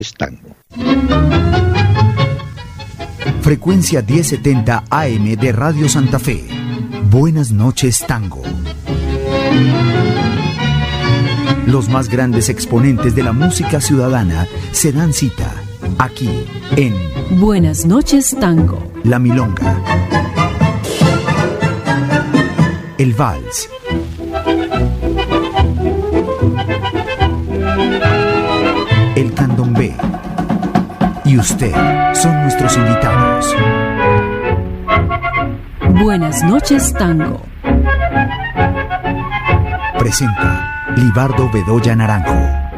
Tango. Frecuencia 1070 AM de Radio Santa Fe. Buenas noches, Tango. Los más grandes exponentes de la música ciudadana se dan cita aquí en Buenas noches, Tango. La Milonga, el Vals, el Candombe y usted son nuestros invitados. Buenas noches, Tango. Presenta Libardo Bedoya Naranjo.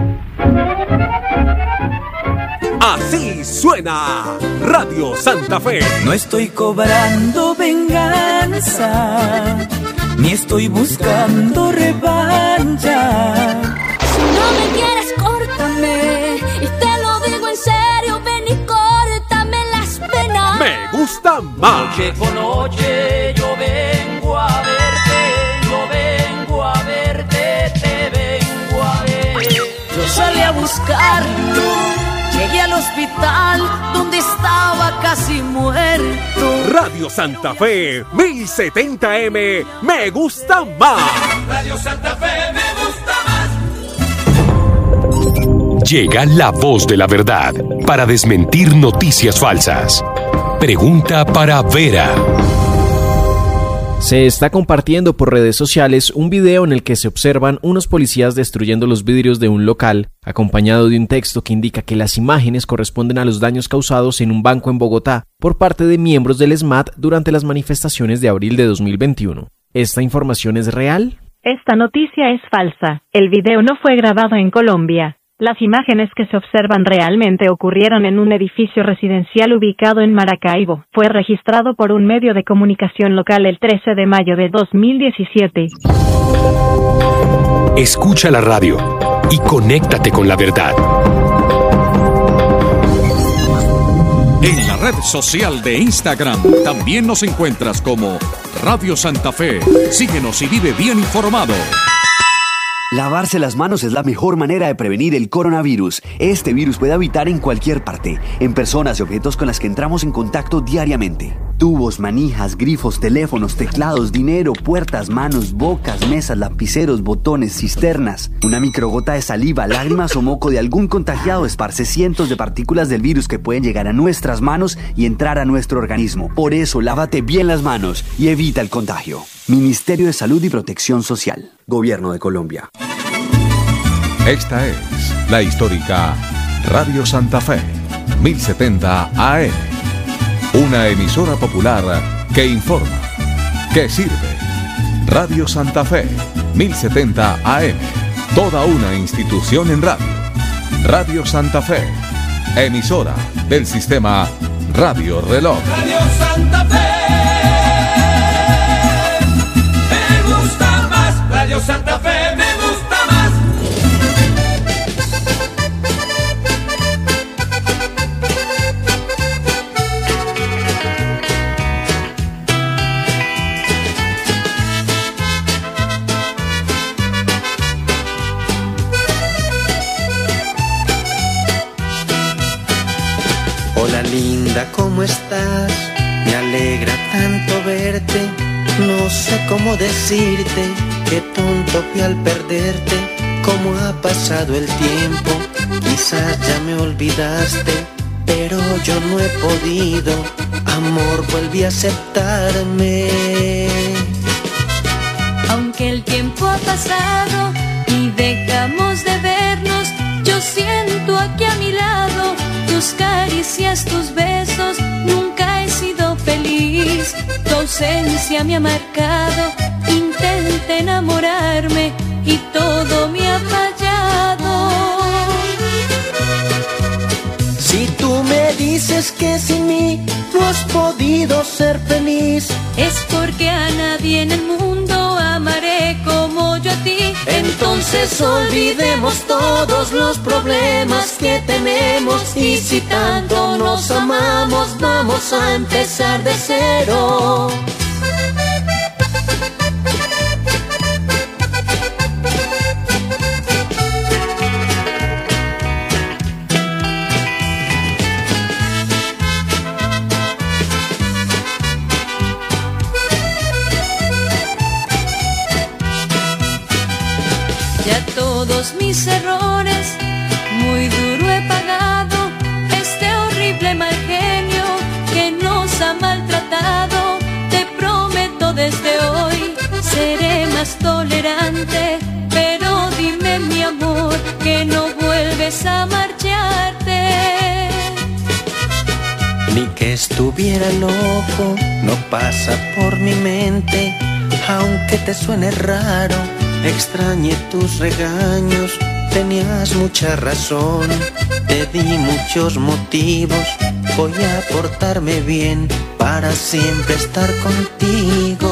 Así suena Radio Santa Fe. No estoy cobrando venganza, ni estoy buscando revancha. Si no me quieres, córtame, y te lo digo en serio, ven y córtame las venas. Me gusta más. Noche con noche yo vengo a verte, te vengo a ver. Yo salí a buscarlo, llegué al hospital donde estaba casi muerto. Radio Santa Fe 1070M, me gusta más. Radio Santa Fe me gusta más. Llega la voz de la verdad para desmentir noticias falsas. Pregunta para Vera. Se está compartiendo por redes sociales un video en el que se observan unos policías destruyendo los vidrios de un local, acompañado de un texto que indica que las imágenes corresponden a los daños causados en un banco en Bogotá por parte de miembros del SMAT durante las manifestaciones de abril de 2021. ¿Esta información es real? Esta noticia es falsa. El video no fue grabado en Colombia. Las imágenes que se observan realmente ocurrieron en un edificio residencial ubicado en Maracaibo. Fue registrado por un medio de comunicación local el 13 de mayo de 2017. Escucha la radio y conéctate con la verdad. En la red social de Instagram también nos encuentras como Radio Santa Fe. Síguenos y vive bien informado. Lavarse las manos es la mejor manera de prevenir el coronavirus. Este virus puede habitar en cualquier parte, en personas y objetos con las que entramos en contacto diariamente. Tubos, manijas, grifos, teléfonos, teclados, dinero, puertas, manos, bocas, mesas, lapiceros, botones, cisternas. Una microgota de saliva, lágrimas o moco de algún contagiado esparce cientos de partículas del virus que pueden llegar a nuestras manos y entrar a nuestro organismo. Por eso, lávate bien las manos y evita el contagio. Ministerio de Salud y Protección Social. Gobierno de Colombia. Esta es la histórica Radio Santa Fe, 1070 AM. Una emisora popular que informa, que sirve. Radio Santa Fe, 1070 AM. Toda una institución en radio. Radio Santa Fe, emisora del sistema Radio Reloj. Radio Santa Fe. Me gusta más. Radio Santa Fe me gusta más. Hola linda, ¿cómo estás? Me alegra tanto verte. No sé cómo decirte, qué tonto fui al perderte. Cómo ha pasado el tiempo, quizás ya me olvidaste, pero yo no he podido. Amor, vuelve a aceptarme. Aunque el tiempo ha pasado y dejamos de vernos, yo siento aquí a mi lado tus caricias, tus besos. Nunca he sido feliz, tu ausencia me ha marcado. Intenté enamorarme y todo me ha fallado. Si tú me dices que sin mí no has podido ser feliz, es porque a nadie en el mundo amaré como yo a ti. Entonces olvidemos todos los problemas que tenemos, y si tanto nos amamos, vamos a empezar de cero. todos mis errores, muy duro he pagado este horrible mal genio que nos ha maltratado. Te prometo desde hoy seré más tolerante, pero dime mi amor que no vuelves a marcharte. Ni que estuviera loco, no pasa por mi mente, aunque te suene raro, extrañé tus regaños, tenías mucha razón, te di muchos motivos, voy a portarme bien para siempre estar contigo.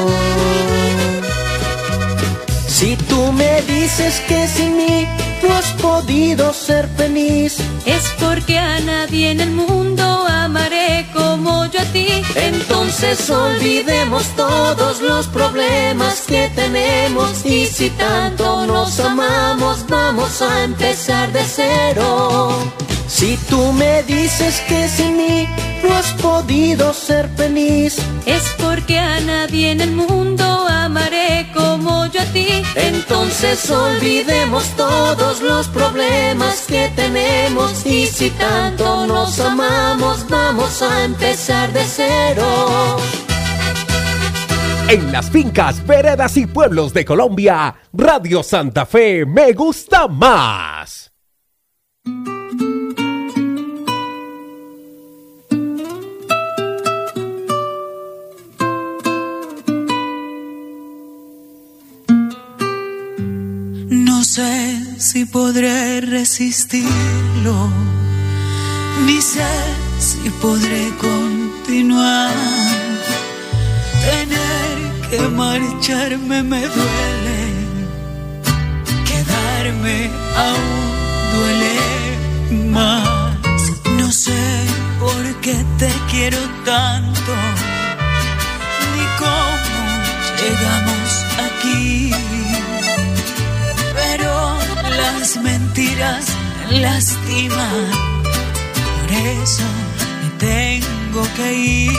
Si tú me dices que sin mí no has podido ser feliz, es porque a nadie en el mundo amaré como yo a ti. Entonces olvidemos todos los problemas que tenemos, y si tanto nos amamos vamos a empezar de cero. Si tú me dices que sin mí no has podido ser feliz, es porque a nadie en el mundo amaré como yo a ti. Entonces olvidemos todos los problemas que tenemos, y si tanto nos amamos vamos a empezar de cero. En las fincas, veredas y pueblos de Colombia, Radio Santa Fe me gusta más. No sé si podré resistirlo, ni sé si podré continuar. Tener que marcharme me duele, quedarme aún duele más. No sé por qué te quiero tanto, ni cómo llegamos aquí. Pero las mentiras lastiman, por eso me tengo que ir.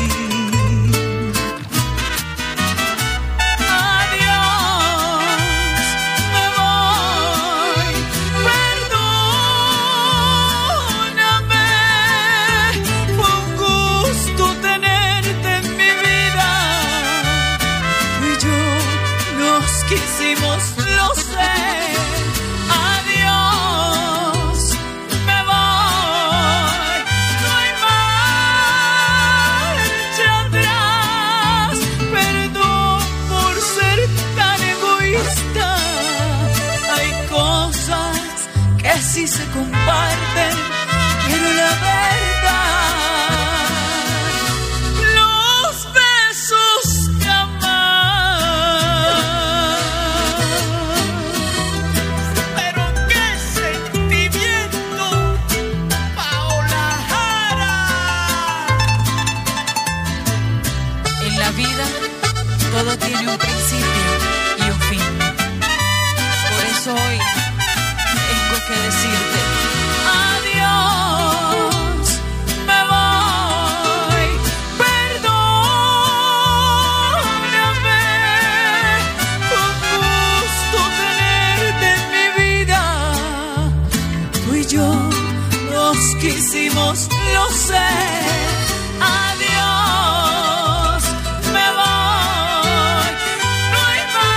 Si se comparten, pero la verdad, los besos jamás. Pero qué sentimiento, Paola Jara. En la vida todo tiene un principio y un fin. Por eso hoy que decirte adiós, me voy, perdóname, con gusto tenerte en mi vida. Tú y yo nos quisimos, lo sé. Adiós, me voy, no hay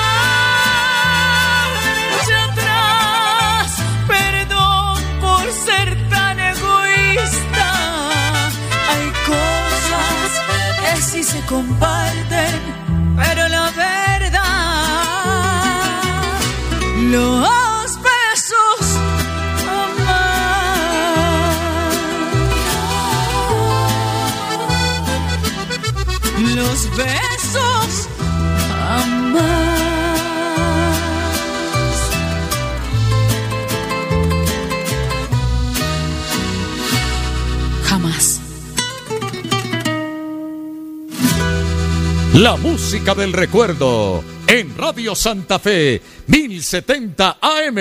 marcha atrás. Perdón por ser tan egoísta. Hay cosas que sí se comparten, pero la verdad, los besos jamás. Los besos jamás. La música del recuerdo en Radio Santa Fe 1070 AM.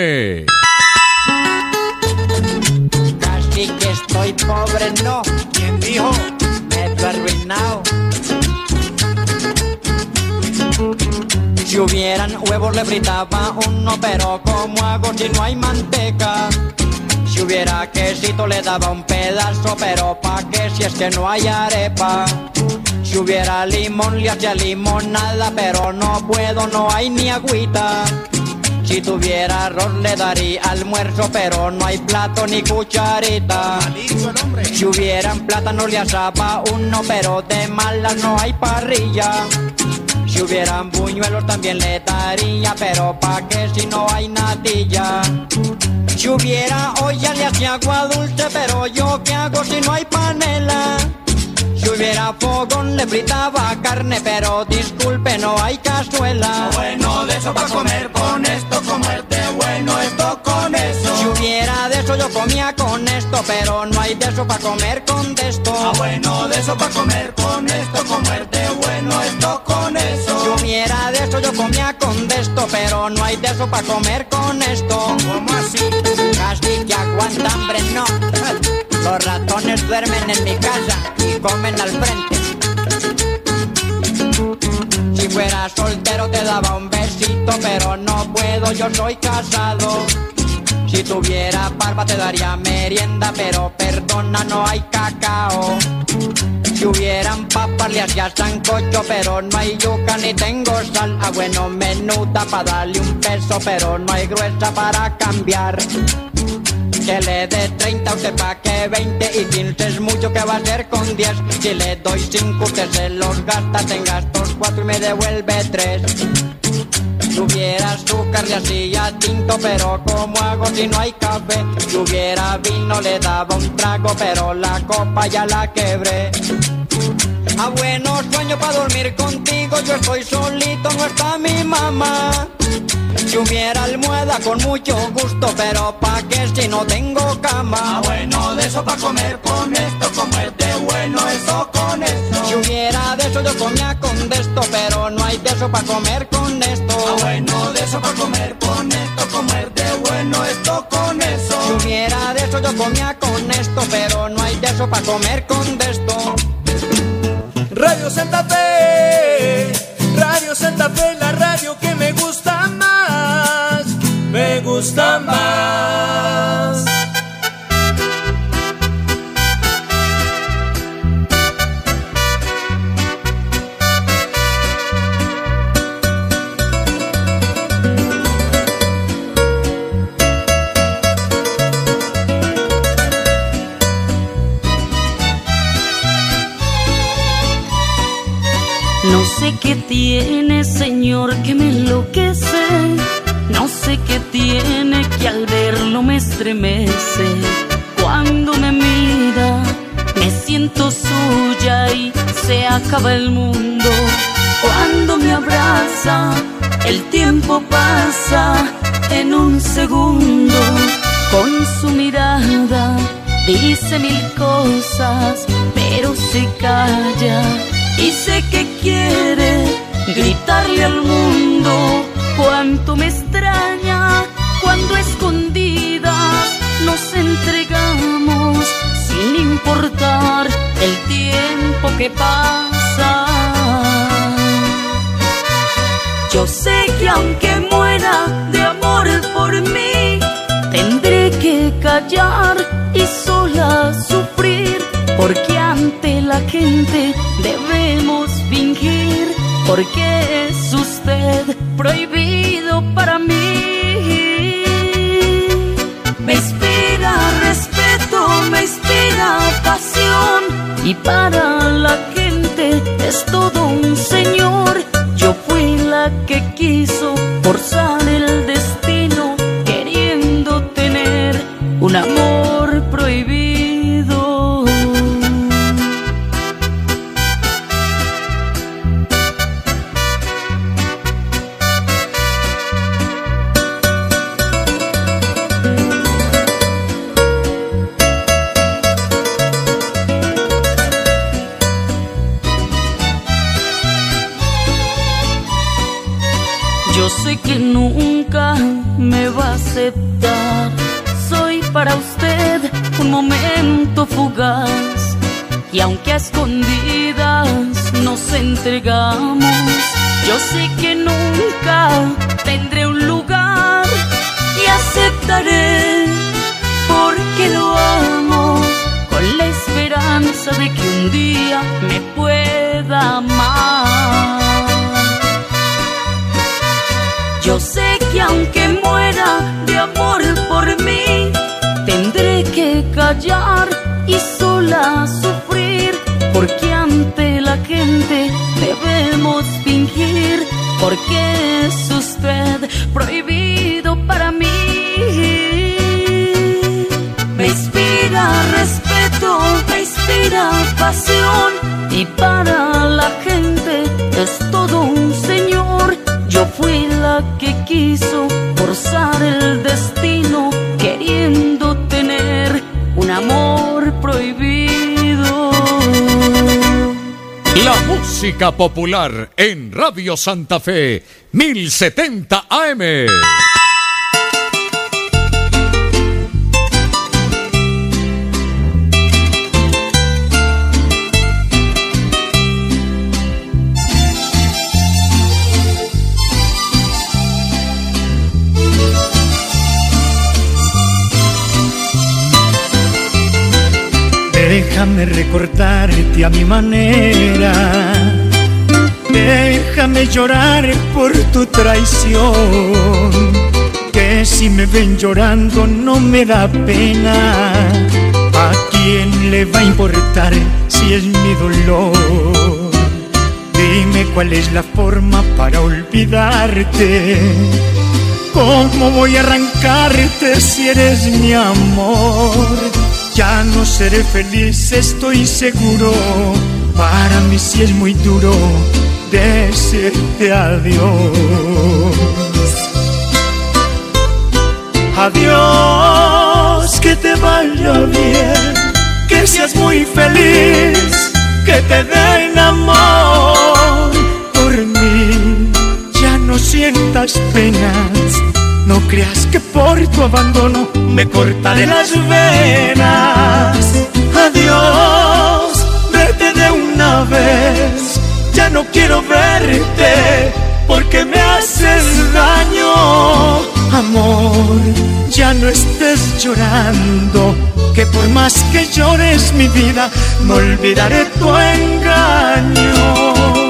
Casi que estoy pobre, no. ¿Quién dijo? Medio arruinado. Yo Si hubieran huevos le fritaba uno, pero ¿cómo hago si no hay manteca? Si hubiera quesito le daba un pedazo, pero ¿pa' qué si es que no hay arepa? Si hubiera limón le hacía limonada, pero no puedo, no hay ni agüita. Si tuviera arroz le daría almuerzo, pero no hay plato ni cucharita. Si hubieran plátanos le asaba uno, pero de malas no hay parrilla. Si hubieran buñuelos también le daría, pero ¿pa' qué si no hay natilla? Si hubiera olla le hacía agua dulce, pero ¿yo qué hago si no hay panela? Si hubiera fogón le fritaba carne, pero disculpe, no hay cazuela. Bueno, de eso pa' comer con esto, comerte bueno esto con eso. Si hubiera de eso yo comía con esto, pero no hay de eso pa' comer con de esto. Bueno, de eso pa' comer con esto, comerte bueno esto con eso. Si hubiera de eso yo comía con de esto, pero no hay de eso pa' comer con esto. ¿Cómo así? Casi que aguanta hambre, no. Los ratones duermen en mi casa y comen al frente. Si fuera soltero te daba un besito, pero no puedo, yo soy casado. Si tuviera barba te daría merienda, pero perdona, no hay cacao. Si hubieran papas le hacía sancocho, pero no hay yuca ni tengo sal. Ah, bueno, menuda pa' darle un peso, pero no hay gruesa para cambiar. Que le dé 30 a usted pa' que 20 y 15 es mucho, que va a ser con 10. Si le doy 5 usted se los gasta, tenga estos 4 y me devuelve 3. Si hubiera azúcar le hacía tinto, pero ¿cómo hago si no hay café? Si hubiera vino le daba un trago, pero la copa ya la quebré. Ah, bueno, sueño pa' dormir contigo, yo estoy solito, no está mi mamá. Si hubiera almohada con mucho gusto, pero ¿pa' qué si no tengo cama? Ah, bueno, de eso pa' comer con esto, comerte bueno eso con eso. Si hubiera de eso yo comía con de esto, pero no hay de eso pa' comer con esto. Ah, bueno, de eso pa' comer con esto, comerte bueno esto con eso. Si hubiera de eso yo comía con esto, pero no hay de eso pa' comer con de esto. Radio Santa Fe, Radio Santa Fe, la radio que me gusta más, me gusta más. No sé qué tiene, Señor, que me enloquece. No sé qué tiene que al verlo me estremece. Cuando me mira, me siento suya y se acaba el mundo. Cuando me abraza, el tiempo pasa en un segundo. Con su mirada dice mil cosas, pero se calla. Y sé que quiere gritarle al mundo cuánto me extraña cuando a escondidas nos entregamos sin importar el tiempo que pasa. Yo sé que aunque muera de amor por mí, tendré que callar y sola sufrir, porque ante la gente debemos fingir, porque es usted prohibido para mí. Me inspira respeto, me inspira pasión, y para la gente es todo un señor. Yo fui la que quiso forzar el destino, queriendo tener un amor prohibido. Yo sé que nunca me va a aceptar. Soy para usted un momento fugaz, y aunque a escondidas nos entregamos, Yo sé que nunca tendré un lugar y aceptaré porque lo amo, con la esperanza de que un día me pueda amar. Yo sé que aunque muera de amor por mí, tendré que callar y sola sufrir, porque ante la gente debemos fingir, porque es usted prohibido para mí. Me inspira respeto, me inspira pasión, y para la gente es todo un señor. Yo fui la que quiso forzar el destino, queriendo tener un amor prohibido. La música popular en Radio Santa Fe, 1070 AM. Déjame recordarte a mi manera, déjame llorar por tu traición, que si me ven llorando no me da pena. ¿A quién le va a importar si es mi dolor? Dime cuál es la forma para olvidarte. ¿Cómo voy a arrancarte si eres mi amor? Ya no seré feliz, estoy seguro. Para mí sí es muy duro decirte adiós. Adiós, que te vaya bien, que seas muy feliz, que te den amor. Por mí ya no sientas penas, no creas que por tu abandono me cortaré las venas. Adiós, vete de una vez, ya no quiero verte porque me haces daño. Amor, ya no estés llorando, que por más que llores mi vida, no olvidaré tu engaño.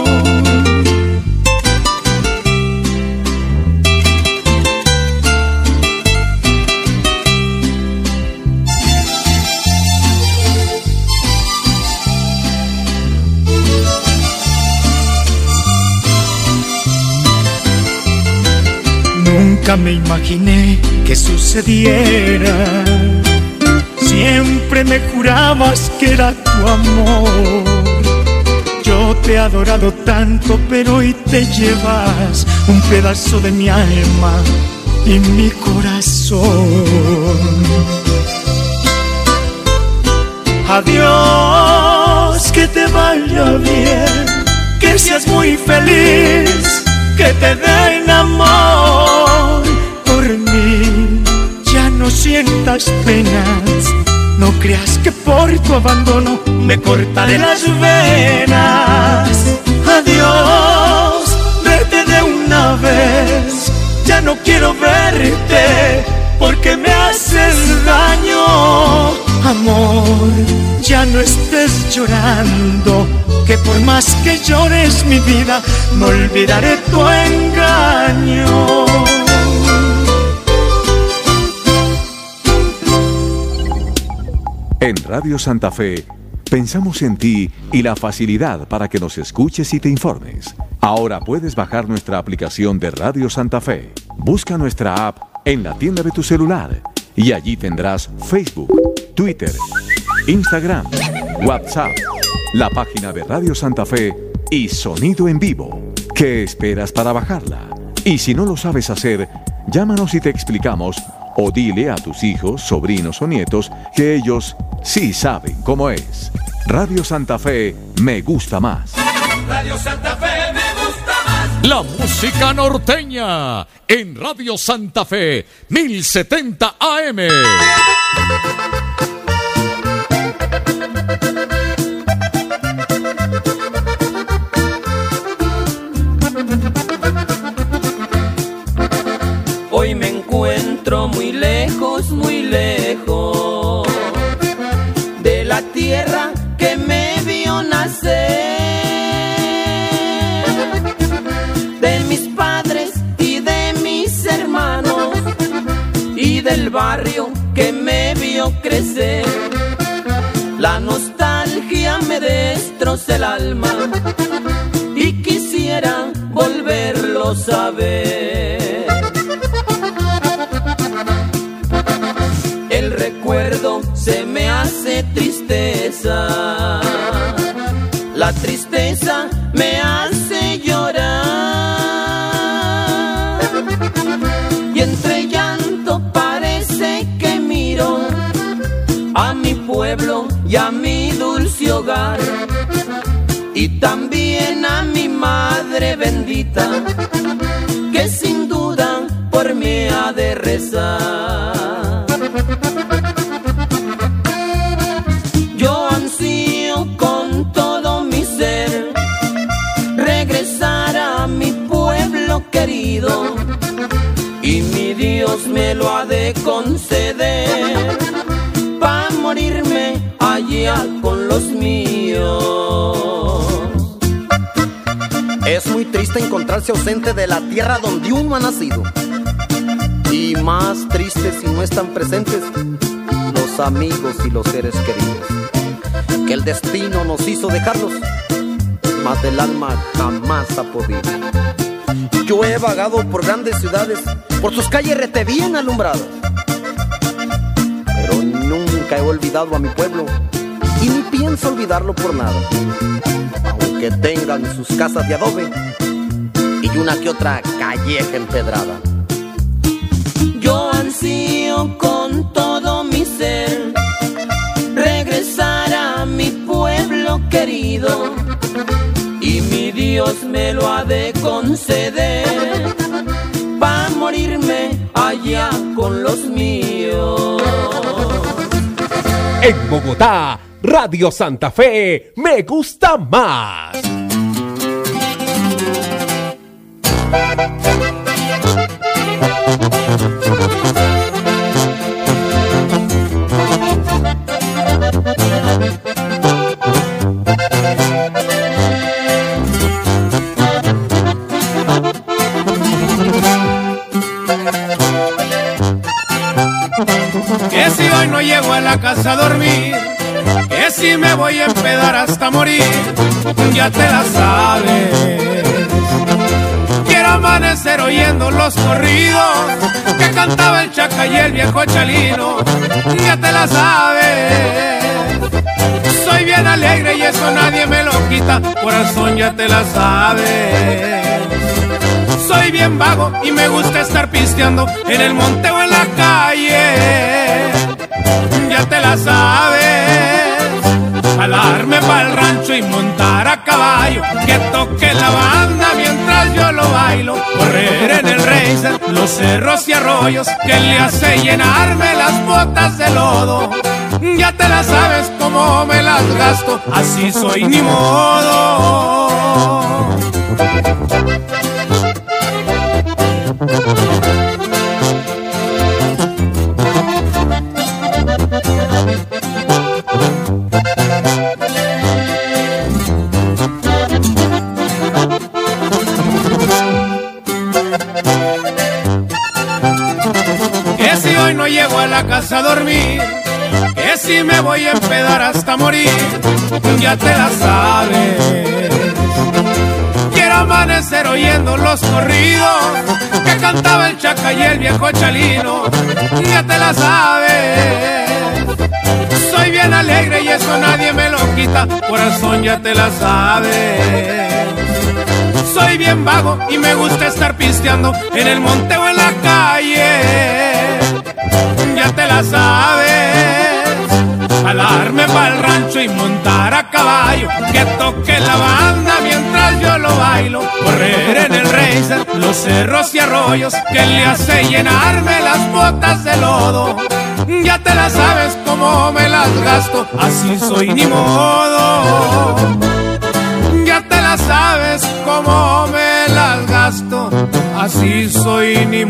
Nunca me imaginé que sucediera. Siempre me jurabas que era tu amor. Yo te he adorado tanto, pero hoy te llevas un pedazo de mi alma y mi corazón. Adiós, que te vaya bien, que seas muy feliz, que te den amor. Por mí ya no sientas penas, no creas que por tu abandono me cortaré las venas. Adiós, vete de una vez, ya no quiero verte porque me haces daño. Amor, ya no estés llorando, que por más que llores mi vida, no olvidaré tu engaño. En Radio Santa Fe, pensamos en ti y la facilidad para que nos escuches y te informes. Ahora puedes bajar nuestra aplicación de Radio Santa Fe. Busca nuestra app en la tienda de tu celular y allí tendrás Facebook, Twitter, Instagram, WhatsApp, la página de Radio Santa Fe y sonido en vivo. ¿Qué esperas para bajarla? Y si no lo sabes hacer, llámanos y te explicamos, o dile a tus hijos, sobrinos o nietos que ellos sí saben cómo es. Radio Santa Fe me gusta más. Radio Santa Fe me gusta más. La música norteña en Radio Santa Fe, 1070 AM. la tierra que me vio nacer, de mis padres y de mis hermanos, y del barrio que me vio crecer. La nostalgia me destroza el alma y quisiera volverlos a ver. El recuerdo se me hace tristeza, la tristeza me hace llorar, y entre llanto parece que miro a mi pueblo y a mi dulce hogar, y también a mi madre bendita, que sin duda por mí ha de rezar. Yo ansío con todo mi ser regresar a mi pueblo querido, y mi Dios me lo ha de conceder, pa' morirme allá con los míos. Es muy triste encontrarse ausente de la tierra donde uno ha nacido, y más triste si no están presentes los amigos y los seres queridos, que el destino nos hizo dejarlos, mas del alma jamás ha podido. Yo he vagado por grandes ciudades, por sus calles rete bien alumbradas, pero nunca he olvidado a mi pueblo, y ni pienso olvidarlo por nada, aunque tengan sus casas de adobe y una que otra calleja empedrada. Yo ansío con todo mi ser regresar a mi pueblo querido, y mi Dios me lo ha de conceder, pa' morirme allá con los míos. En Bogotá, Radio Santa Fe, me gusta más. Que si hoy no llego a la casa a dormir, que si me voy a empedar hasta morir, ya te la sabes. Quiero amanecer oyendo los corridos que cantaba el Chaca y el viejo Chalino, ya te la sabes. Soy bien alegre y eso nadie me lo quita, corazón, ya te la sabes. Soy bien vago y me gusta estar pisteando en el monte o en la calle, ya te la sabes. Jalarme pa'l rancho y montar a caballo, que toque la banda mientras yo lo bailo. Correr en el racer, los cerros y arroyos, que le hace llenarme las botas de lodo. Ya te la sabes cómo me las gasto, así soy ni modo. Que si hoy no llego a la casa a dormir, que si me voy a empedar hasta morir, ya te la sabes. Quiero amanecer oyendo los corridos que cantaba el Chaca y el viejo Chalino, ya te la sabes. Soy bien alegre y eso nadie me lo quita, corazón, ya te la sabes. Soy bien vago y me gusta estar pisteando en el monte o en la calle, ya te la sabes. Jalarme pa'l rancho y montar a caballo, que toque la banda mientras yo lo bailo. Correr en el racer, los cerros y arroyos, que le hace llenarme las botas de lodo. Ya te la sabes cómo me las gasto, así soy ni modo. Ya te la sabes cómo me las gasto, así soy ni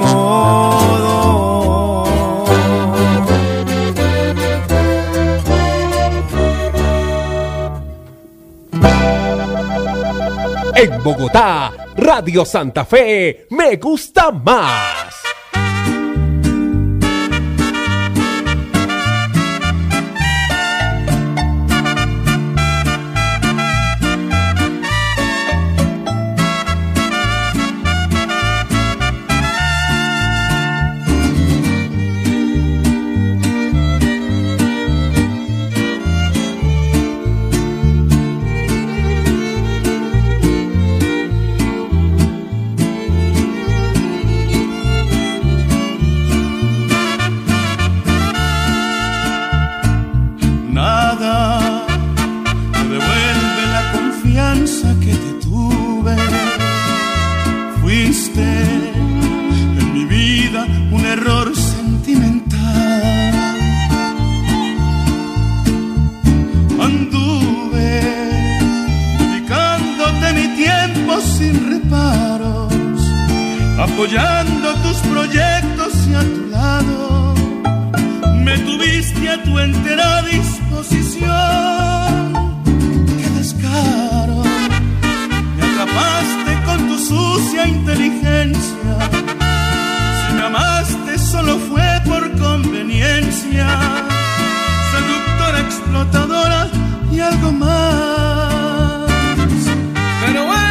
modo. En Bogotá, Radio Santa Fe, me gusta más. Apoyando tus proyectos y a tu lado me tuviste a tu entera disposición. ¡Qué descaro! Me atrapaste con tu sucia inteligencia. Si me amaste solo fue por conveniencia. Seductora, explotadora y algo más. Pero bueno,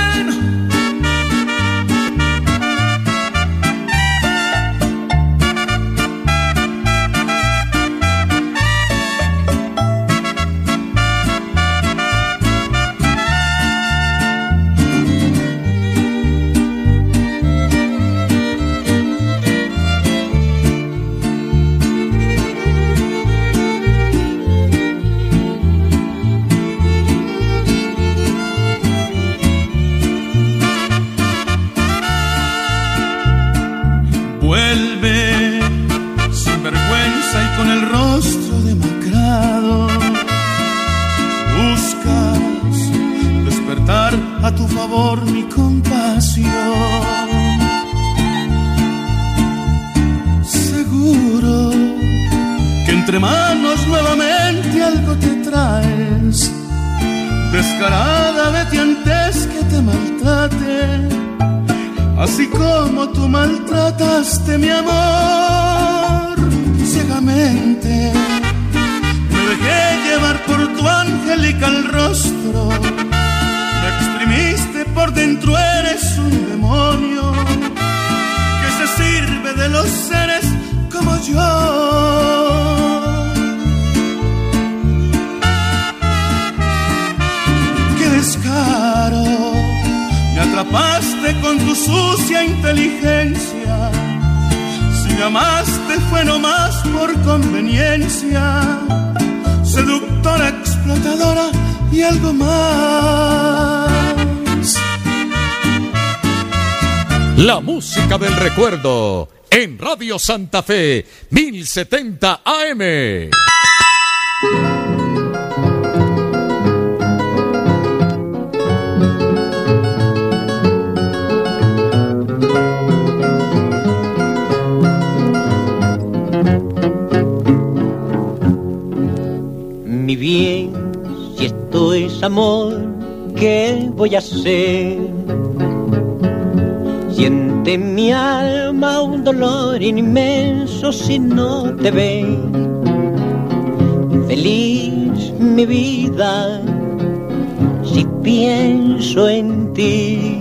vuelve sin vergüenza y con el rostro demacrado. Buscas despertar a tu favor mi compasión. Seguro que entre manos nuevamente algo te traes. Descarada, vete antes que te maltrate, así como tú maltrataste mi amor. Ciegamente me dejé llevar por tu angelical rostro. Me exprimiste por dentro, eres un demonio que se sirve de los seres como yo. ¡Qué descaro! Me atrapaste con tu sucia inteligencia. Si me amaste fue nomás por conveniencia. Seductora, explotadora y algo más. La música del recuerdo en Radio Santa Fe 1070 AM. Mi bien, si esto es amor, ¿qué voy a hacer? Siente mi alma un dolor inmenso si no te ve. Feliz mi vida, si pienso en ti.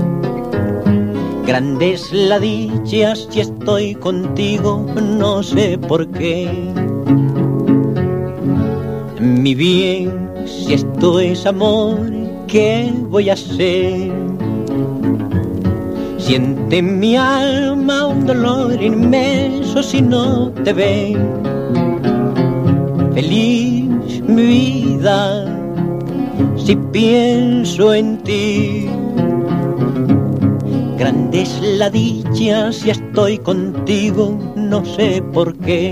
Grande es la dicha si estoy contigo, no sé por qué. Mi bien, si esto es amor, ¿qué voy a hacer? Siente mi alma un dolor inmenso si no te ve. Feliz mi vida, si pienso en ti. Grande es la dicha si estoy contigo, no sé por qué.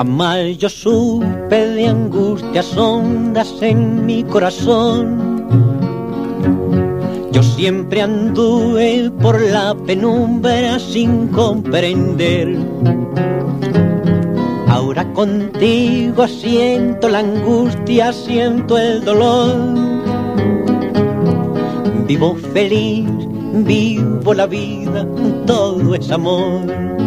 Jamás yo supe de angustias hondas en mi corazón, Yo siempre anduve por la penumbra sin comprender. Ahora contigo siento la angustia, siento el dolor. Vivo feliz, vivo la vida, todo es amor.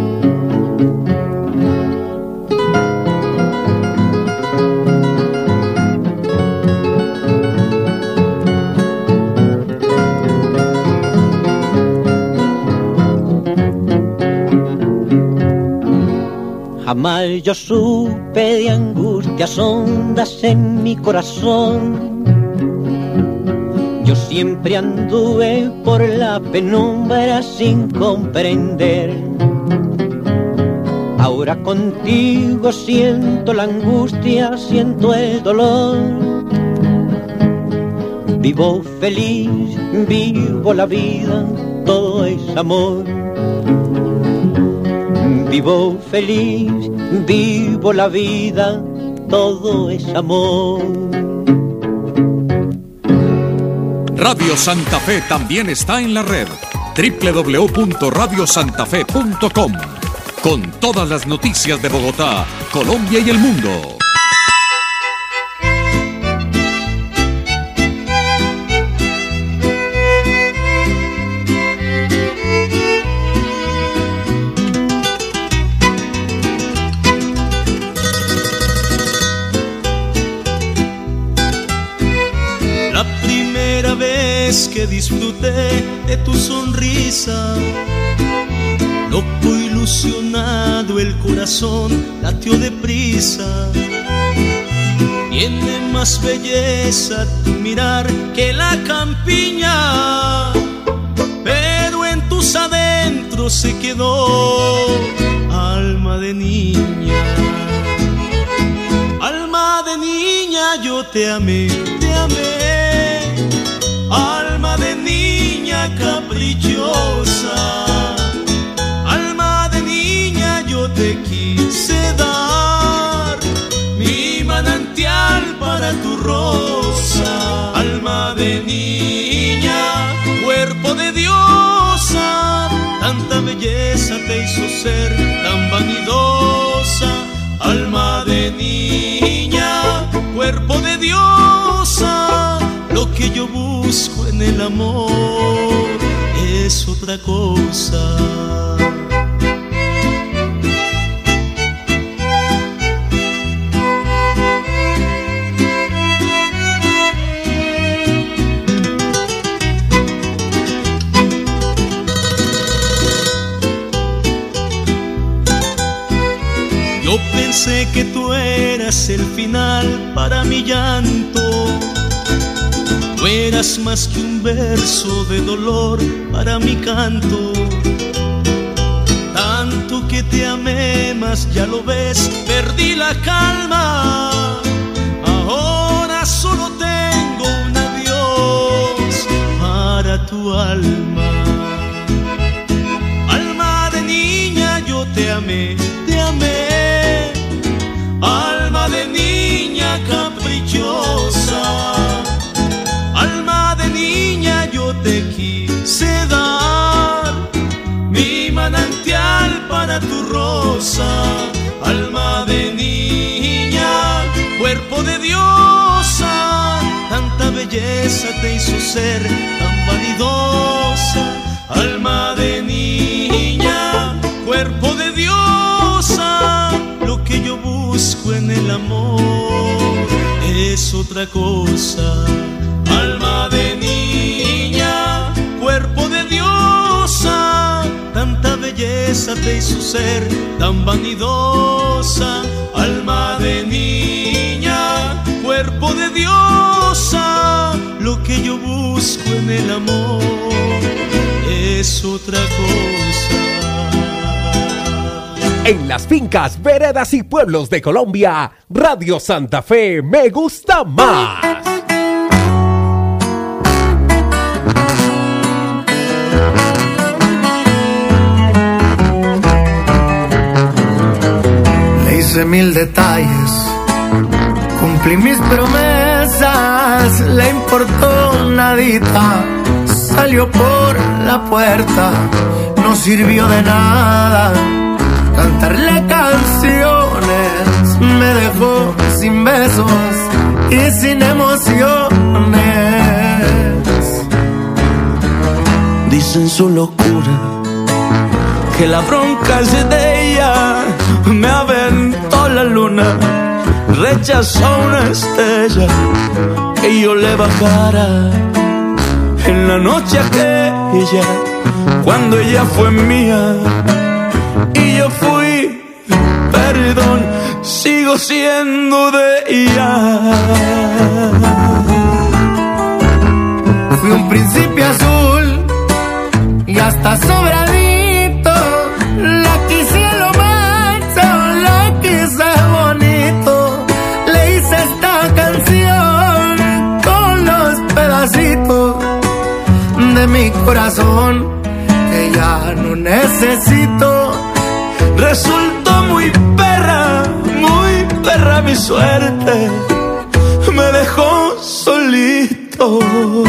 Jamás yo supe de angustias hondas en mi corazón. Yo siempre anduve por la penumbra sin comprender. Ahora contigo siento la angustia, siento el dolor. Vivo feliz, vivo la vida, todo es amor. Vivo feliz, vivo la vida, todo es amor. Radio Santa Fe también está en la red www.radiosantafe.com con todas las noticias de Bogotá, Colombia y el mundo. Que disfruté de tu sonrisa, loco ilusionado el corazón latió deprisa. Tiene más belleza tu mirar que la campiña, pero en tus adentros se quedó alma de niña. Alma de niña, yo te amé, te amé. Alma de niña caprichosa, alma de niña, yo te quise dar mi manantial para tu rosa. Alma de niña, cuerpo de diosa, tanta belleza te hizo ser tan vanidosa. Alma de niña, cuerpo de diosa, lo que yo busco en el amor es otra cosa. Yo pensé que tú eras el final para mi llanto. Tú eras más que un verso de dolor para mi canto. Tanto que te amé, mas ya lo ves, perdí la calma. Ahora solo tengo un adiós para tu alma. Alma de niña, yo te amé, te amé. Alma de niña caprichosa, yo te quise dar mi manantial para tu rosa. Alma de niña, cuerpo de diosa, tanta belleza te hizo ser tan vanidosa. Alma de niña, cuerpo de diosa, lo que yo busco en el amor es otra cosa. Alma de niña, cuerpo de diosa, tanta belleza te hizo ser tan vanidosa. Alma de niña, cuerpo de diosa, lo que yo busco en el amor es otra cosa. En las fincas, veredas y pueblos de Colombia, Radio Santa Fe me gusta más. Hice 1000 detalles, cumplí mis promesas, le importó nadita salió por la puerta, no sirvió de nada. Cantarle canciones me dejó sin besos y sin emociones. Dicen su locura que la bronca es de ella. Me aventó la luna, rechazó una estrella que yo le bajara en la noche aquella, cuando ella fue mía y yo fui, perdón, sigo siendo de ella. Fui un príncipe azul y hasta sobradito, la quise a lo macho, la quise bonito. Le hice esta canción con los pedacitos de mi corazón que ya no necesito. Resultó muy perra mi suerte, me dejó solito.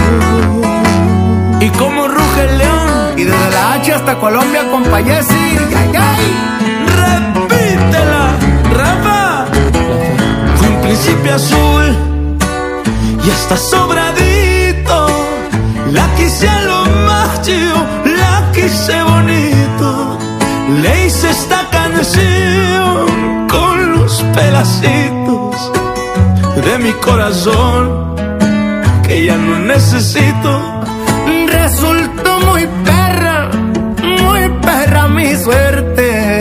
Y como ruge el león, y desde la H hasta Colombia con Payesi, ay, ay. Repítela, Rafa. Fue un príncipe azul y hasta sobradito, la quise a lo macho, la quise bonito. Le hice esta canción con los pedacitos de mi corazón que ya no necesito. Resultó muy perra mi suerte,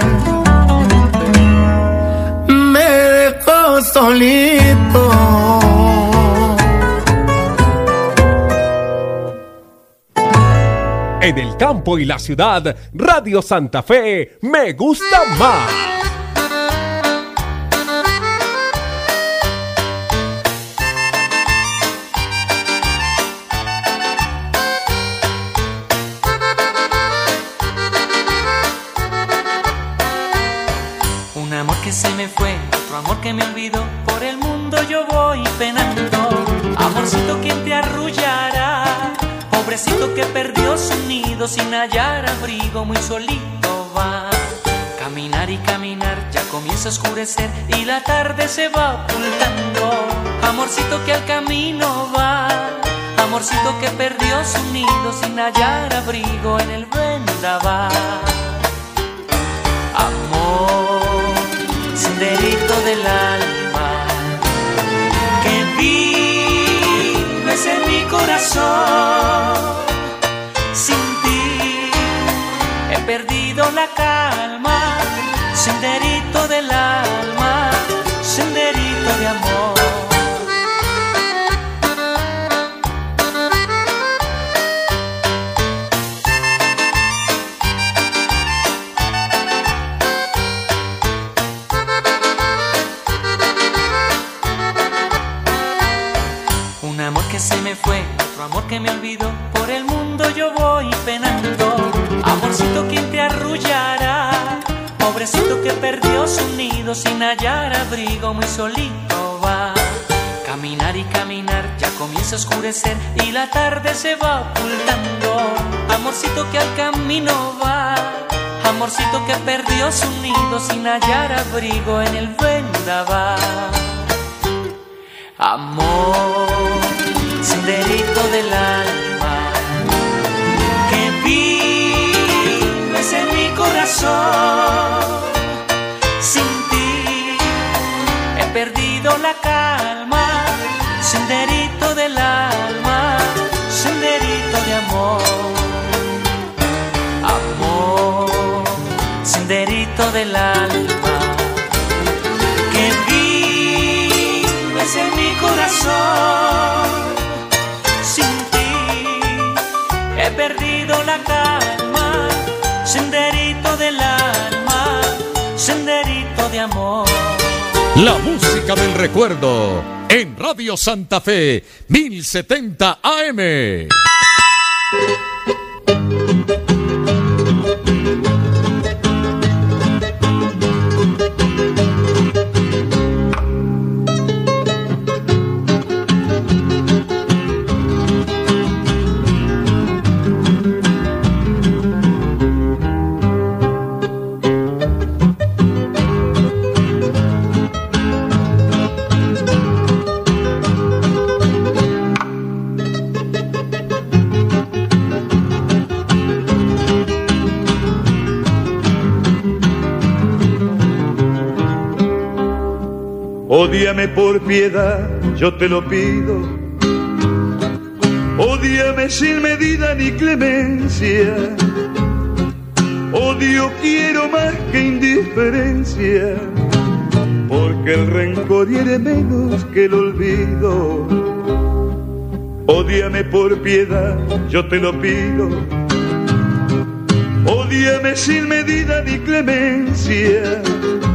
me dejó solito. En el campo y la ciudad, Radio Santa Fe me gusta más. Un amor que se me fue, otro amor que me olvidó, por el mundo yo voy penando. Amorcito, ¿quién te arrullará? Pobrecito que perdió su nido sin hallar abrigo, muy solito va. Caminar y caminar, ya comienza a oscurecer y la tarde se va ocultando. Amorcito que al camino va, amorcito que perdió su nido sin hallar abrigo en el vendaval. Amor, senderito del alma, que vives en mi corazón. Sin ti he perdido la calma, senderito del alma, senderito de amor. Un amor que se me fue, otro amor que me olvidó, por el mundo yo voy penando. Amorcito, ¿quién te arrullará? Pobrecito que perdió su nido sin hallar abrigo, muy solito va. Caminar y caminar, ya comienza a oscurecer y la tarde se va ocultando. Amorcito que al camino va, amorcito que perdió su nido sin hallar abrigo en el vendaval. Amor, senderito del alma, que vives en mi corazón. Sin ti he perdido la calma, senderito del alma, senderito de amor. Amor, senderito del alma, que vives en mi corazón. Sin ti he perdido la calma, senderito del alma, senderito de amor. La música del recuerdo en Radio Santa Fe 1070 AM. Ódiame por piedad, yo te lo pido. Ódiame sin medida ni clemencia. Odio quiero más que indiferencia, porque el rencor hiere menos que el olvido. Ódiame por piedad, yo te lo pido. Ódiame sin medida ni clemencia.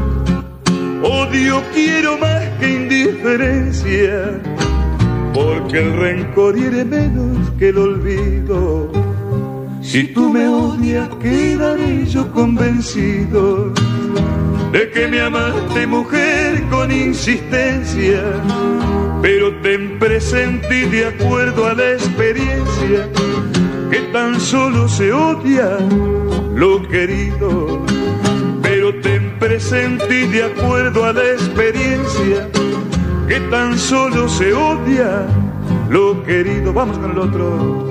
Odio quiero más que indiferencia, porque el rencor hiere menos que el olvido. Si tú me odias, quedaré yo convencido de que me amaste, mujer, con insistencia. Pero ten presente y de acuerdo a la experiencia, que tan solo se odia lo querido. Pero ten presente y de acuerdo a la experiencia, que tan solo se odia lo querido. Vamos con el otro.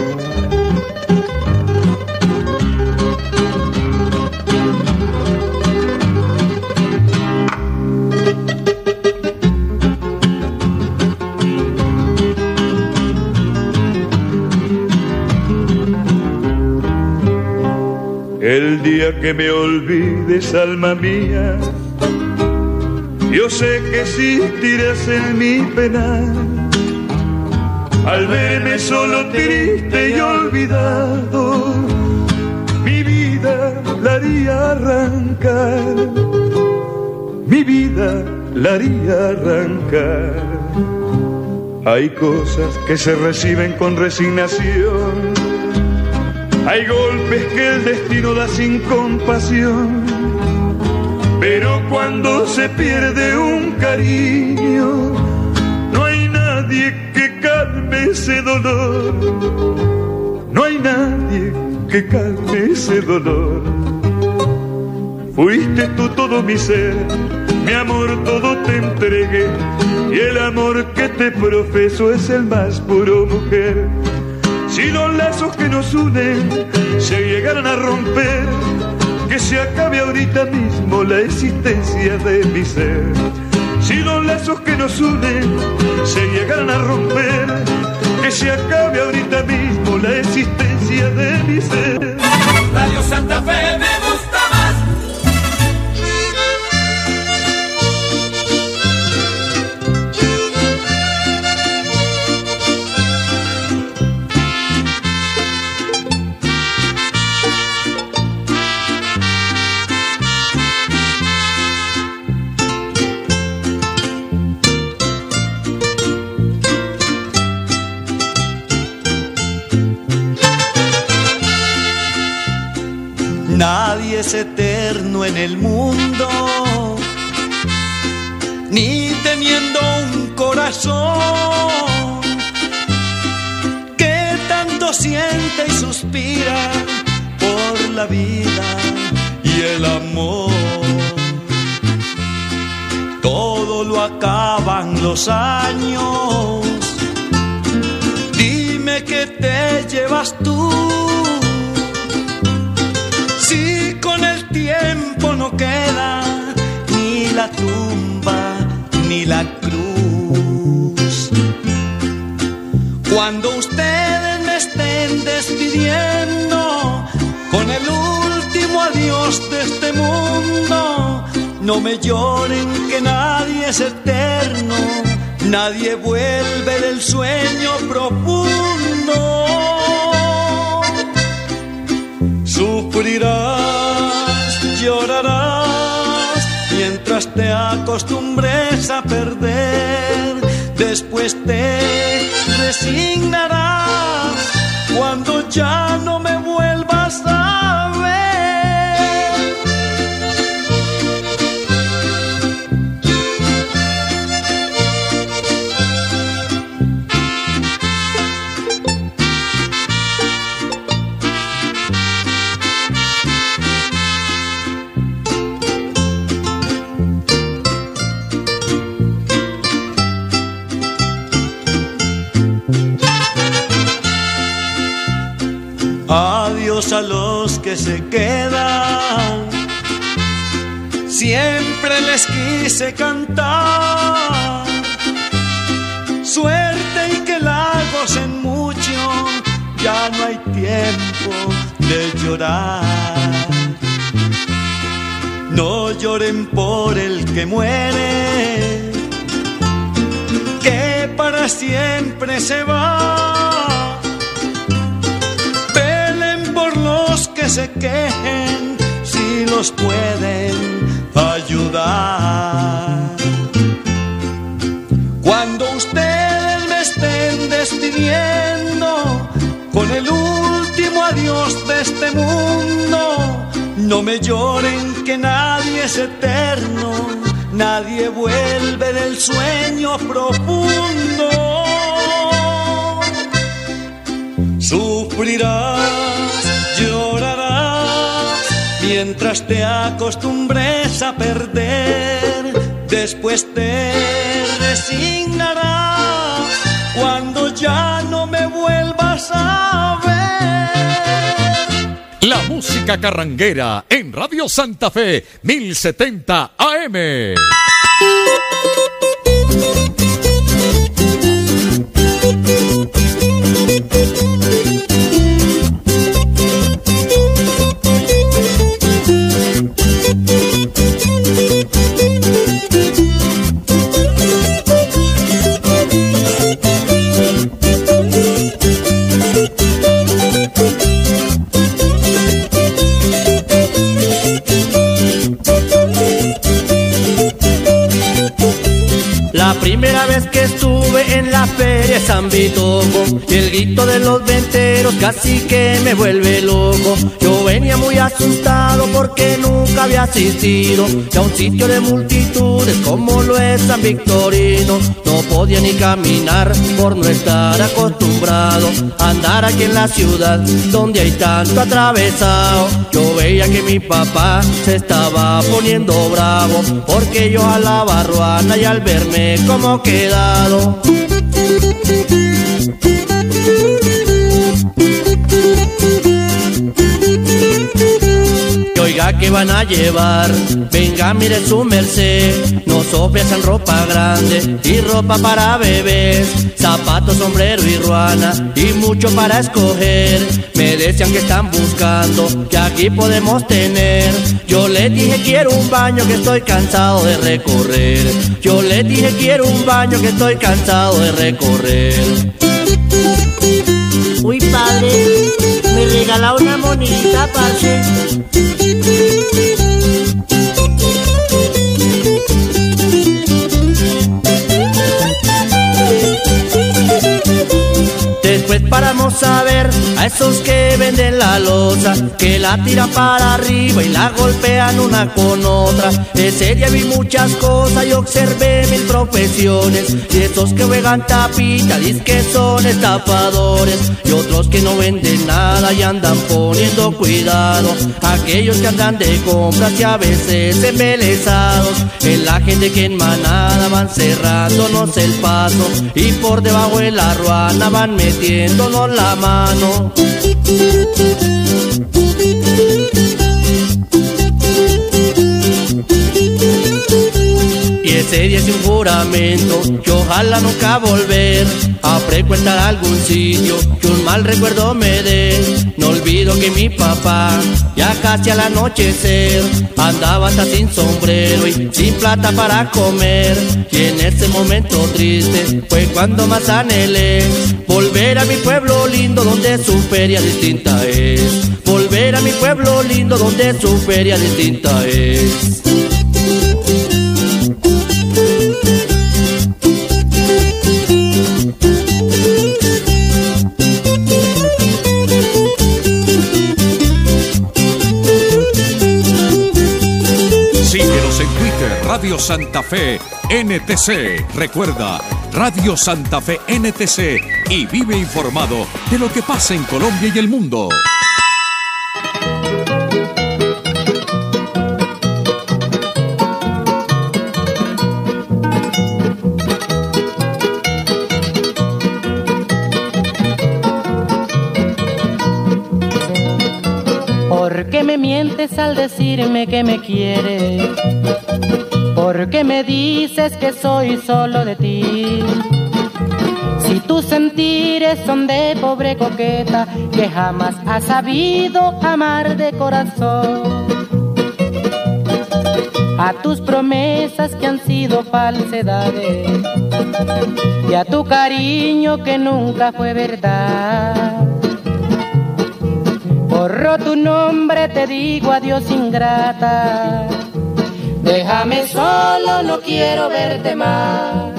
El día que me olvides, alma mía, yo sé que existirás en mi penar. Al verme solo, triste y olvidado, mi vida la haría arrancar, mi vida la haría arrancar. Hay cosas que se reciben con resignación, hay golpes que el destino da sin compasión, pero cuando se pierde un cariño, no hay nadie que calme ese dolor, no hay nadie que calme ese dolor. Fuiste tú todo mi ser, mi amor todo te entregué, y el amor que te profeso es el más puro, mujer. Si los lazos que nos unen se llegaran a romper, que se acabe ahorita mismo la existencia de mi ser. Si los lazos que nos unen se llegaran a romper, que se acabe ahorita mismo la existencia de mi ser. Radio Santa Fe me gusta más. Nadie es eterno en el mundo, ni teniendo un corazón que tanto siente y suspira por la vida y el amor. Todo lo acaban los años, dime qué te llevas tú. Si con el tiempo no queda ni la tumba ni la cruz. Cuando ustedes me estén despidiendo con el último adiós de este mundo, no me lloren que nadie es eterno, nadie vuelve del sueño profundo. Sufrirás, llorarás, mientras te acostumbres a perder. Después te resignarás cuando ya no me vuelvas a ver. Adiós a los que se quedan siempre les quise cantar. Suerte y que la gocen mucho, ya no hay tiempo de llorar. No lloren por el que muere, que para siempre se va. Velen por los que se quejen, si los pueden ayudar. Cuando ustedes me estén despidiendo con el último adiós de este mundo, no me lloren que nadie es eterno, nadie vuelve del sueño profundo. Sufrirás, llorarás, mientras te acostumbres a perder, después te resignarás cuando ya no me vuelvas a ver. La música carranguera en Radio Santa Fe 1070 AM. La primera vez que estuve en la feria San Vitoco, y el grito de los venteros casi que me vuelve loco. Yo venía muy asustado porque nunca había asistido a un sitio de multitudes como lo es San Victorino. No podía ni caminar por no estar acostumbrado a andar aquí en la ciudad donde hay tanto atravesado. Yo veía que mi papá se estaba poniendo bravo porque yo a la barruana y al verme como quedado. Oiga, ¿qué van a llevar? Venga, mire su merced. Nos ofrecen ropa grande y ropa para bebés, zapatos, sombrero y ruana y mucho para escoger. Me decían que están buscando, que aquí podemos tener. Yo les dije quiero un baño que estoy cansado de recorrer. Yo les dije quiero un baño que estoy cansado de recorrer. Uy, padre, me regala una monita, parce. Después paramos a ver a esos que venden la loza, que la tiran para arriba y la golpean una con otra. Ese día vi muchas cosas y observé mil profesiones, y esos que juegan tapita dizque son estafadores, y otros que no venden nada y andan poniendo cuidado. Aquellos que andan de compras y a veces embelesados, en la gente que en manada van cerrándonos el paso, y por debajo de la ruana van metiéndonos la mano. Y ese día es un juramento que ojalá nunca volver a frecuentar algún sitio que un mal recuerdo me dé. No olvido que mi papá ya casi al anochecer andaba hasta sin sombrero y sin plata para comer. Y en ese momento triste fue cuando más anhelé volver a mi pueblo lindo donde su feria distinta es. Volver a mi pueblo lindo donde su feria distinta es. Síguenos en Twitter, Radio Santa Fe NTC. Recuerda, Radio Santa Fe NTC, y vive informado de lo que pasa en Colombia y el mundo. ¿Por qué me mientes al decirme que me quieres? ¿Por qué me dices que soy solo de ti? Si tus sentires son de pobre coqueta que jamás has sabido amar de corazón, a tus promesas que han sido falsedades y a tu cariño que nunca fue verdad. Borro tu nombre, te digo adiós ingrata. Déjame solo, no quiero verte más.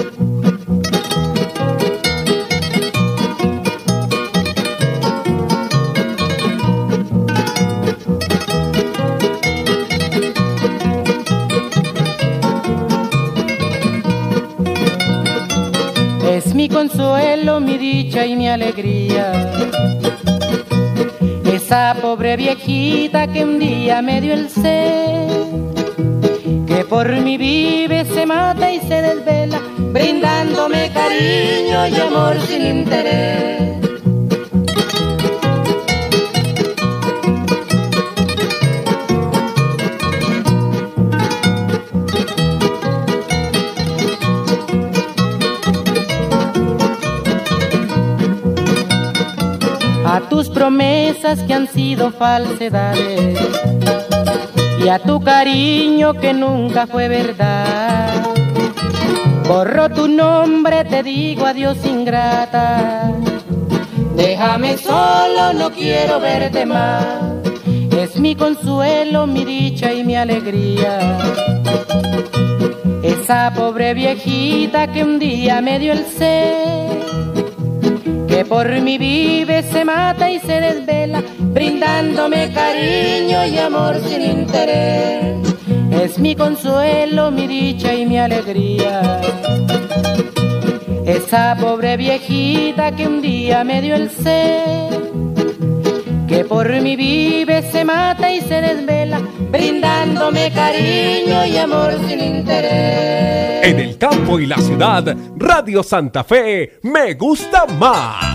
Es mi consuelo, mi dicha y mi alegría, esa pobre viejita que un día me dio el ser, que por mí vive, se mata y se desvela, brindándome cariño y amor sin interés. A tus promesas que han sido falsedades y a tu cariño que nunca fue verdad, borro tu nombre, te digo adiós ingrata. Déjame solo, no quiero verte más. Es mi consuelo, mi dicha y mi alegría, esa pobre viejita que un día me dio el ser, que por mí vive, se mata y se desvela, brindándome cariño y amor sin interés. Es mi consuelo, mi dicha y mi alegría, esa pobre viejita que un día me dio el ser, que por mí vive, se mata y se desvela, brindándome cariño y amor sin interés. En el campo y la ciudad, Radio Santa Fe me gusta más.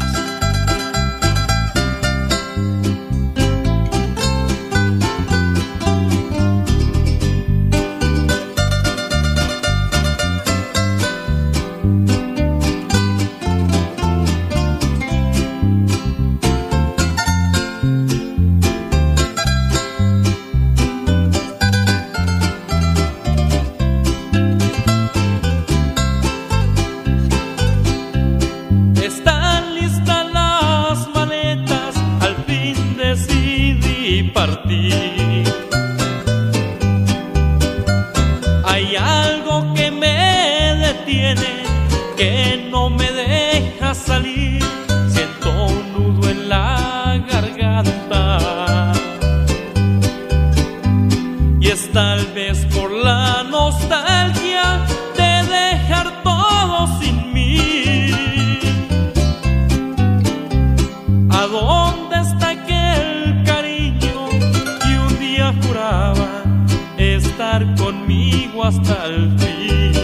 Hay algo que me detiene, que no me deja salir. Siento un nudo en la garganta y es tal vez por la nostalgia de dejar todo sin mí. ¿A dónde está aquel cariño que un día juraba estar conmigo hasta el fin?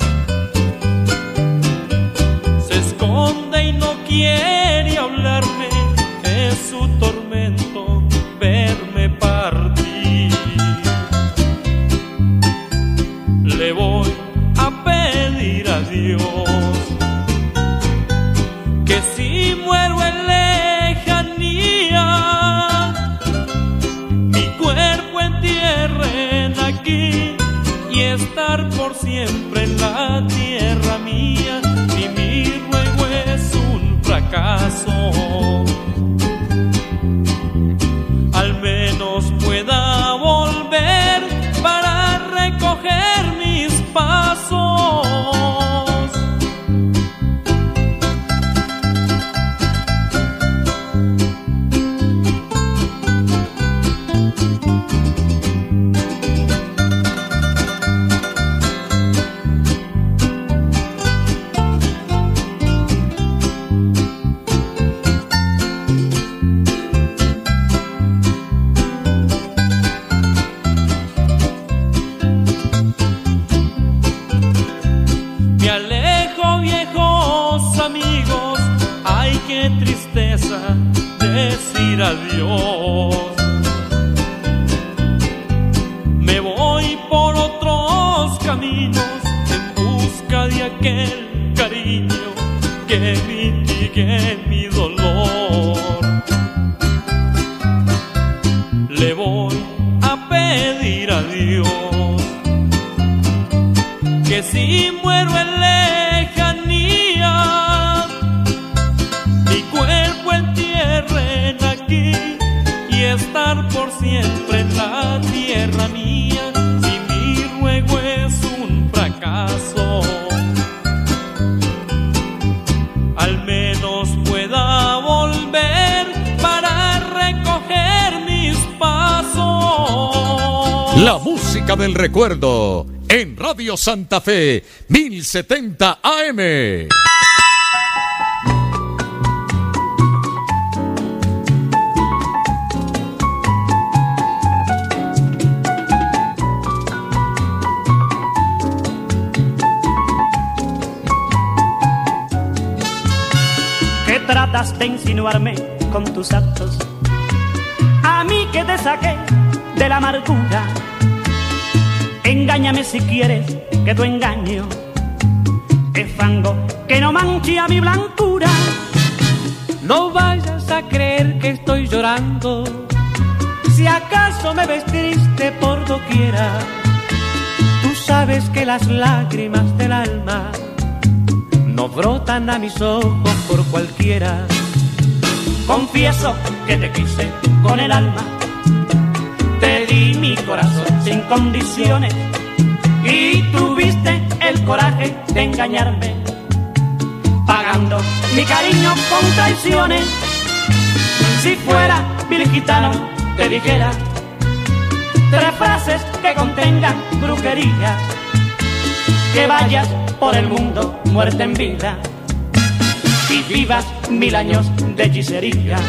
Se esconde y no quiere hablarme, es su tormento verme partir. Le voy a pedir a Dios que si muero en lejanía, mi cuerpo entierren aquí y estar por siempre en la tierra mía. Si mi ruego es un fracaso, al menos pueda volver para recoger mis pasos. Me alejo, viejos amigos, ay qué tristeza decir adiós. aquel cariño que mitigue mi dolor. Le voy a pedir a Dios que si muero en lejanía, mi cuerpo entierren aquí y estar por siempre en la tierra mía. Si mi ruego es un fracaso, al menos pueda volver para recoger mis pasos. La música del recuerdo en Radio Santa Fe 1070 AM. Que tratas de insinuarme con tus actos, a mí que te saqué de la amargura. Engáñame si quieres, que tu engaño es fango que no mancha mi blancura. No vayas a creer que estoy llorando, si acaso me ves triste por doquiera. Tú sabes que las lágrimas del alma no brotan a mis ojos por cualquiera. Confieso que te quise con el alma, te di mi corazón sin condiciones y tuviste el coraje de engañarme, pagando mi cariño con traiciones. Si fuera vil gitano te dijera 3 frases que contengan brujería, que vayas por el mundo muerta en vida y vivas 1000 años de hechicería.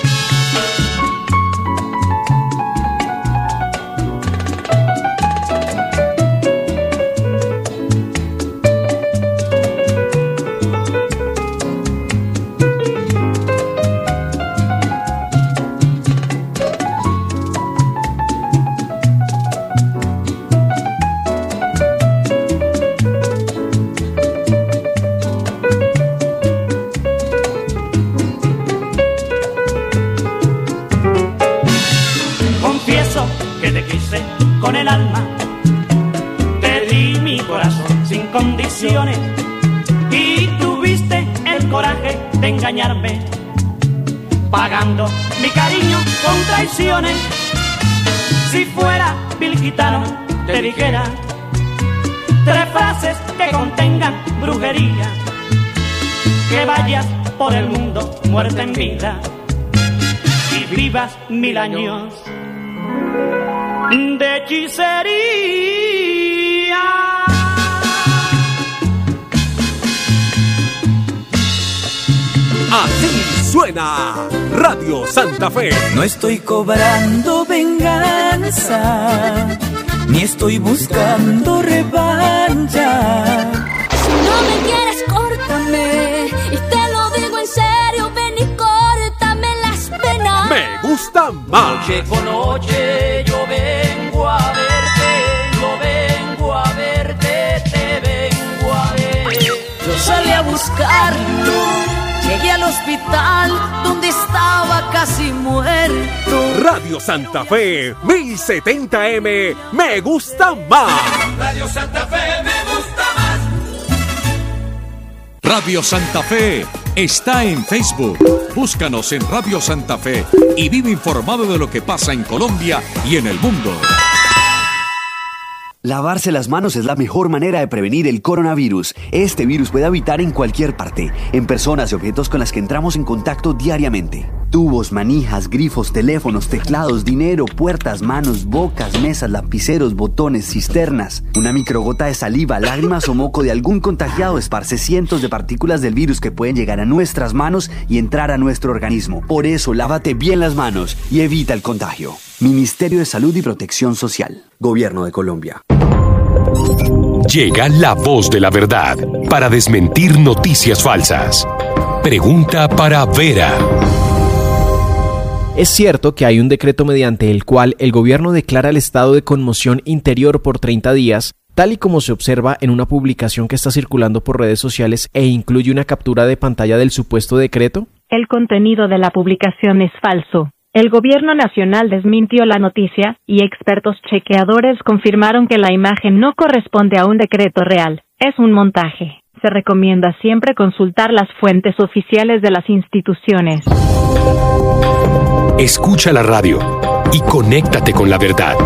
Que te quise con el alma, te di mi corazón sin condiciones y tuviste el coraje de engañarme, pagando mi cariño con traiciones. Si fuera vil gitano te dijera 3 frases que contengan brujería, que vayas por el mundo muerta en vida y vivas 1000 años de hechicería. Así suena Radio Santa Fe. No estoy cobrando venganza, ni estoy buscando revancha. Si no me quieres, córtame, y te lo digo en serio, ven y córtame las penas. Me gusta más. Noche con noche yo vengo a verte, te vengo a ver. Yo salí a buscarlo, llegué al hospital donde estaba casi muerto. Radio Santa Fe 1070M, me gusta más. Radio Santa Fe me gusta más. Radio Santa Fe está en Facebook. Búscanos en Radio Santa Fe y vive informado de lo que pasa en Colombia y en el mundo. Lavarse las manos es la mejor manera de prevenir el coronavirus. Este virus puede habitar en cualquier parte, en personas y objetos con las que entramos en contacto diariamente. Tubos, manijas, grifos, teléfonos, teclados, dinero, puertas, manos, bocas, mesas, lapiceros, botones, cisternas. Una microgota de saliva, lágrimas o moco de algún contagiado esparce cientos de partículas del virus que pueden llegar a nuestras manos y entrar a nuestro organismo. Por eso, lávate bien las manos y evita el contagio. Ministerio de Salud y Protección Social. Gobierno de Colombia. Llega la voz de la verdad para desmentir noticias falsas. Pregunta para Vera. Es cierto que hay un decreto mediante el cual el gobierno declara el estado de conmoción interior por 30 días tal y como se observa en una publicación que está circulando por redes sociales e incluye una captura de pantalla del supuesto decreto? El contenido de la publicación es falso. El gobierno nacional desmintió la noticia y expertos chequeadores confirmaron que la imagen no corresponde a un decreto real. Es un montaje. Se recomienda siempre consultar las fuentes oficiales de las instituciones. Escucha la radio y conéctate con la verdad.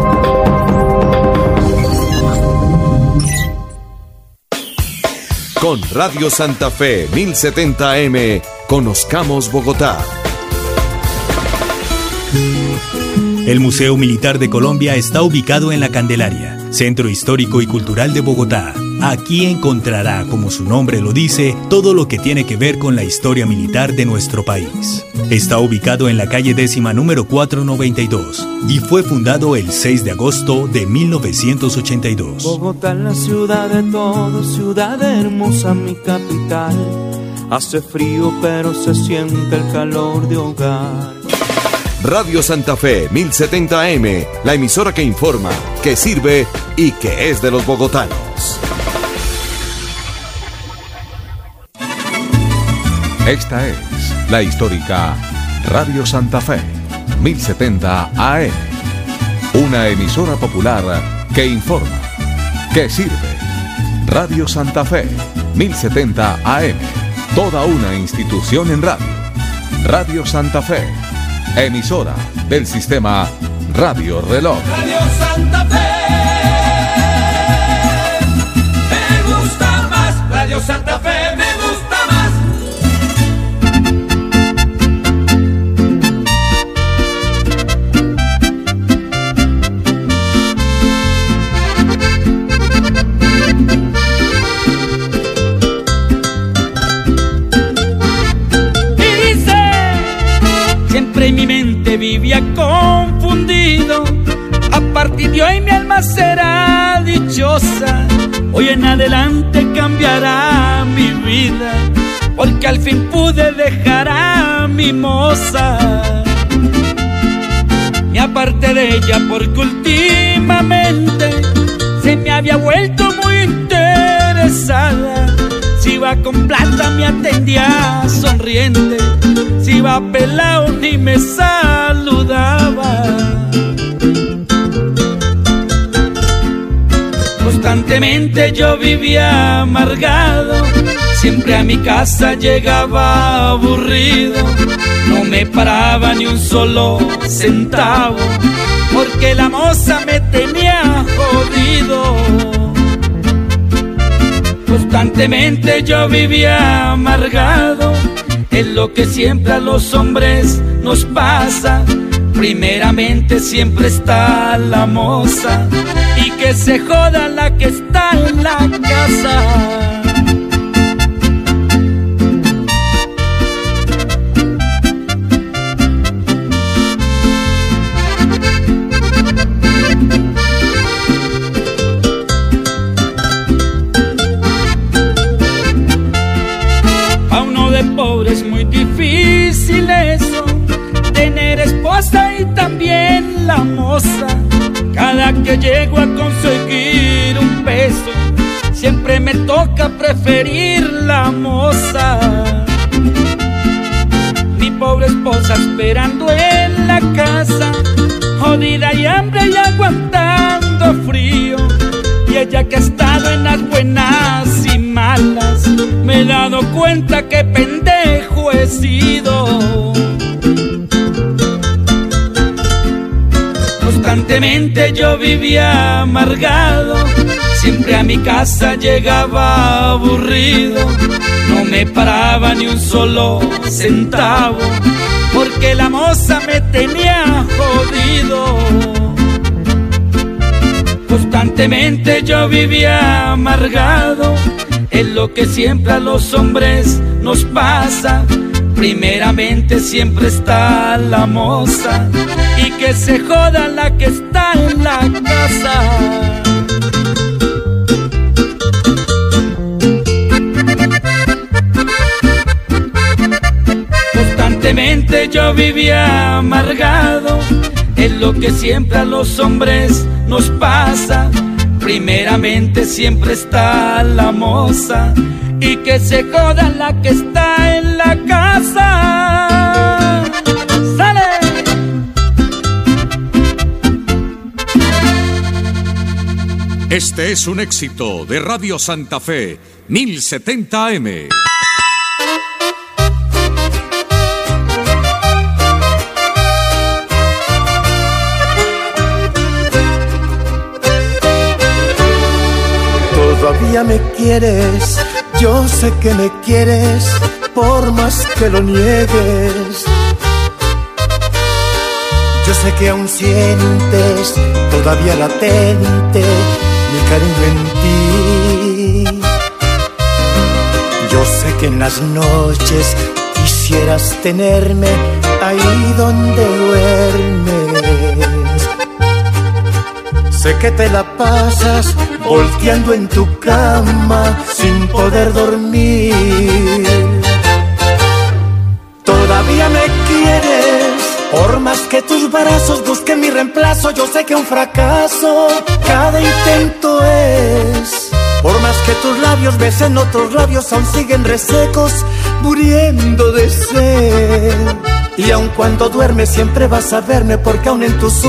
Con Radio Santa Fe 1070 AM, conozcamos Bogotá. El Museo Militar de Colombia está ubicado en La Candelaria, Centro Histórico y Cultural de Bogotá. Aquí encontrará, como su nombre lo dice, todo lo que tiene que ver con la historia militar de nuestro país. Está ubicado en la calle 10ª número 492 y fue fundado el 6 de agosto de 1982. Bogotá es la ciudad de todos, ciudad hermosa, mi capital. Hace frío pero se siente el calor de hogar. Radio Santa Fe 1070 AM, la emisora que informa, que sirve y que es de los bogotanos. Esta es la histórica Radio Santa Fe 1070 AM, una emisora popular que informa, que sirve. Radio Santa Fe 1070 AM, toda una institución en radio. Radio Santa Fe, emisora del sistema Radio Reloj. Radio Santa Fe, me gusta más. Radio Santa Fe, me gusta más. Y dice, siempre en mi mente vivía confundido. A partir de hoy mi alma será dichosa. Hoy en adelante cambiará mi vida, porque al fin pude dejar a mi moza. Me aparté de ella porque últimamente se me había vuelto muy interesada. Si iba con plata me atendía sonriente, si iba pelado ni me saludaba. Constantemente yo vivía amargado, siempre a mi casa llegaba aburrido. No me paraba ni un solo centavo, porque la moza me tenía jodido. Constantemente yo vivía amargado, es lo que siempre a los hombres nos pasa. Primeramente siempre está la moza, y que se joda la que está en la casa. Pa' uno de pobre es muy difícil eso, tener esposa y también la moza. Cada que llego a conseguir un peso, siempre me toca preferir la moza. Mi pobre esposa esperando en la casa, jodida y hambre y aguantando frío. Y ella que ha estado en las buenas y malas, me he dado cuenta que pendejo he sido. Constantemente yo vivía amargado, siempre a mi casa llegaba aburrido. No me paraba ni un solo centavo, porque la moza me tenía jodido. Constantemente yo vivía amargado, es lo que siempre a los hombres nos pasa. Primeramente siempre está la moza, y que se joda la que está en la casa. Constantemente yo vivía amargado, es lo que siempre a los hombres nos pasa. primeramente siempre está la moza, y que se joda la que está en la casa. ¡Sale! Este es un éxito de Radio Santa Fe, 1070 AM. Todavía me quieres, yo sé que me quieres, por más que lo niegues. Yo sé que aún sientes todavía latente mi cariño en ti. Yo sé que en las noches quisieras tenerme ahí donde duermes. Sé que te la pasas volteando en tu cama sin poder dormir. Todavía me quieres, por más que tus brazos busquen mi reemplazo. Yo sé que un fracaso cada intento es. Por más que tus labios besen otros labios, aún siguen resecos, muriendo de sed. Y aun cuando duermes siempre vas a verme, porque aún en tus